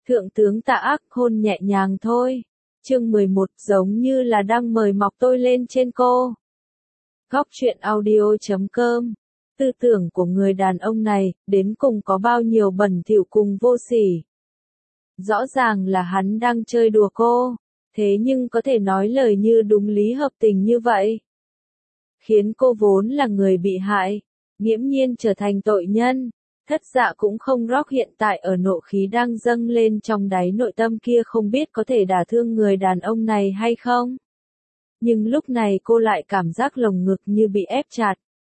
Thượng tướng Tạ Ác hôn nhẹ nhàng thôi. Chương 11 giống như là đang mời mọc tôi lên trên cô. Góc truyện audio.com. Tư tưởng của người đàn ông này, đến cùng có bao nhiêu bẩn thỉu cùng vô sỉ. Rõ ràng là hắn đang chơi đùa cô, thế nhưng có thể nói lời như đúng lý hợp tình như vậy. Khiến cô vốn là người bị hại, nghiễm nhiên trở thành tội nhân. Thất Dạ cũng không rõ hiện tại ở nộ khí đang dâng lên trong đáy nội tâm kia không biết có thể đả thương người đàn ông này hay không. Nhưng lúc này cô lại cảm giác lồng ngực như bị ép chặt.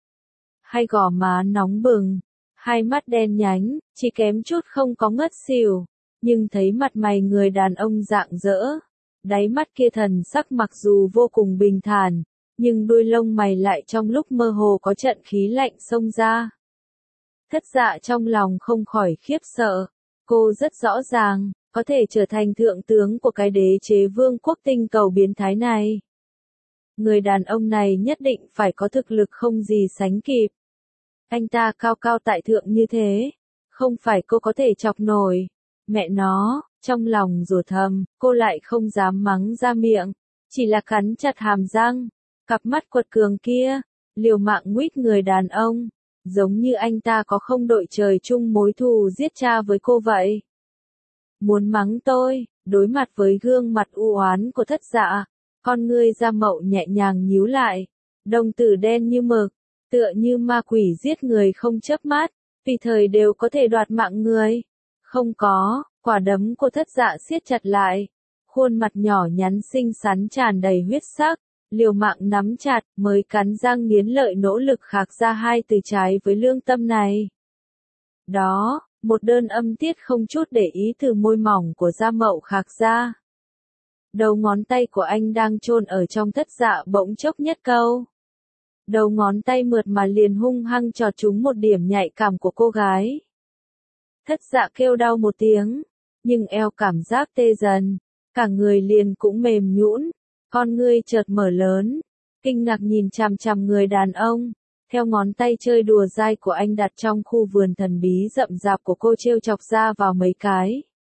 Hai gò má nóng bừng, hai mắt đen nhánh, chỉ kém chút không có ngất xỉu. Nhưng thấy mặt mày người đàn ông rạng rỡ, đáy mắt kia thần sắc mặc dù vô cùng bình thản, nhưng đuôi lông mày lại trong lúc mơ hồ có trận khí lạnh xông ra. Thất Dạ trong lòng không khỏi khiếp sợ, cô rất rõ ràng, có thể trở thành thượng tướng của cái đế chế vương quốc tinh cầu biến thái này. Người đàn ông này nhất định phải có thực lực không gì sánh kịp. Anh ta cao cao tại thượng như thế, không phải cô có thể chọc nổi. Mẹ nó, trong lòng rủa thầm, cô lại không dám mắng ra miệng, chỉ là cắn chặt hàm răng, cặp mắt quật cường kia, liều mạng nguýt người đàn ông, giống như anh ta có không đội trời chung mối thù giết cha với cô vậy. Muốn mắng tôi, đối mặt với gương mặt u oán của Thất Dạ, con ngươi da mậu nhẹ nhàng nhíu lại, đồng tử đen như mực, tựa như ma quỷ giết người không chớp mắt, tùy thời đều có thể đoạt mạng người. Không có, quả đấm của Thất Dạ siết chặt lại, khuôn mặt nhỏ nhắn xinh xắn tràn đầy huyết sắc, liều mạng nắm chặt mới cắn răng nghiến lợi nỗ lực khạc ra hai từ trái với lương tâm này. Đó, một đơn âm tiết không chút để ý từ môi mỏng của da mậu khạc ra. Đầu ngón tay của anh đang chôn ở trong Thất Dạ bỗng chốc nhất câu. Đầu ngón tay mượt mà liền hung hăng chọt trúng một điểm nhạy cảm của cô gái. Thất Dạ kêu đau một tiếng, nhưng eo cảm giác tê dần, cả người liền cũng mềm nhũn, con ngươi chợt mở lớn, kinh ngạc nhìn chằm chằm người đàn ông, theo ngón tay chơi đùa dai của anh đặt trong khu vườn thần bí rậm rạp của cô trêu chọc ra vào mấy cái.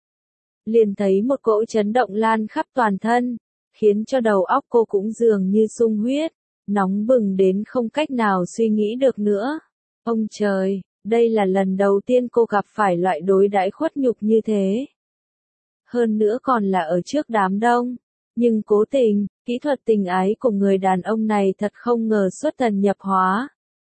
Liền thấy một cỗ chấn động lan khắp toàn thân, khiến cho đầu óc cô cũng dường như sung huyết, nóng bừng đến không cách nào suy nghĩ được nữa. Ông trời! Đây là lần đầu tiên cô gặp phải loại đối đãi khuất nhục như thế. Hơn nữa còn là ở trước đám đông. Nhưng cố tình, kỹ thuật tình ái của người đàn ông này thật không ngờ xuất thần nhập hóa.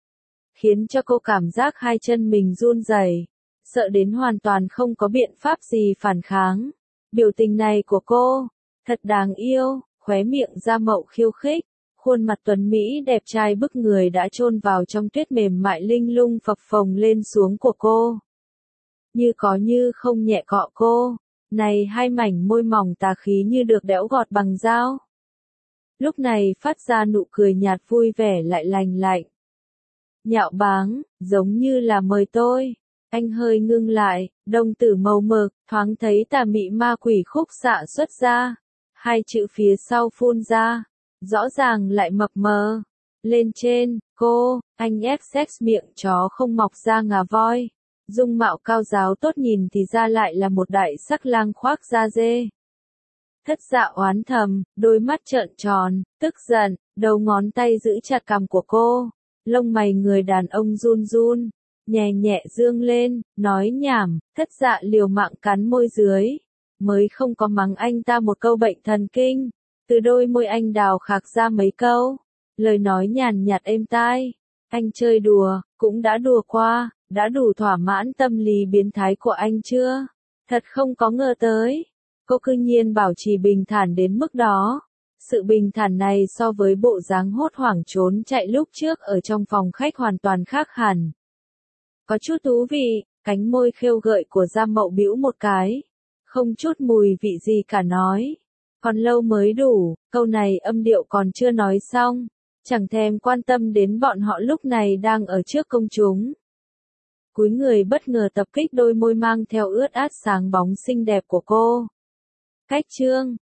Khiến cho cô cảm giác hai chân mình run rẩy, sợ đến hoàn toàn không có biện pháp gì phản kháng. Biểu tình này của cô, thật đáng yêu, khóe miệng da mậu khiêu khích. Khuôn mặt tuấn Mỹ đẹp trai bức người đã chôn vào trong tuyết mềm mại linh lung phập phồng lên xuống của cô. Như có như không nhẹ cọ cô, này hai mảnh môi mỏng tà khí như được đẽo gọt bằng dao. Lúc này phát ra nụ cười nhạt vui vẻ lại lành lạnh. Nhạo báng, giống như là mời tôi. Anh hơi ngưng lại, đồng tử màu mực, thoáng thấy tà mị ma quỷ khúc xạ xuất ra. Hai chữ phía sau phun ra. Rõ ràng lại mập mờ. Lên trên, cô, anh ép sex miệng chó không mọc da ngà voi. Dung mạo cao giáo tốt nhìn thì ra lại là một đại sắc lang khoác da dê. Thất Dạ oán thầm, đôi mắt trợn tròn, tức giận, đầu ngón tay giữ chặt cằm của cô. Lông mày người đàn ông run run, nhẹ nhẹ dương lên, nói nhảm, Thất Dạ liều mạng cắn môi dưới. Mới không có mắng anh ta một câu bệnh thần kinh. Từ đôi môi anh đào khạc ra mấy câu, lời nói nhàn nhạt êm tai. Anh chơi đùa, cũng đã đùa qua, đã đủ thỏa mãn tâm lý biến thái của anh chưa? Thật không có ngờ tới. Cô cư nhiên bảo trì bình thản đến mức đó. Sự bình thản này so với bộ dáng hốt hoảng trốn chạy lúc trước ở trong phòng khách hoàn toàn khác hẳn. Có chút thú vị, cánh môi khêu gợi của da mậu bĩu một cái. Không chút mùi vị gì cả nói. Còn lâu mới đủ, câu này âm điệu còn chưa nói xong, chẳng thèm quan tâm đến bọn họ lúc này đang ở trước công chúng. Cúi người bất ngờ tập kích đôi môi mang theo ướt át sáng bóng xinh đẹp của cô. Cách chương,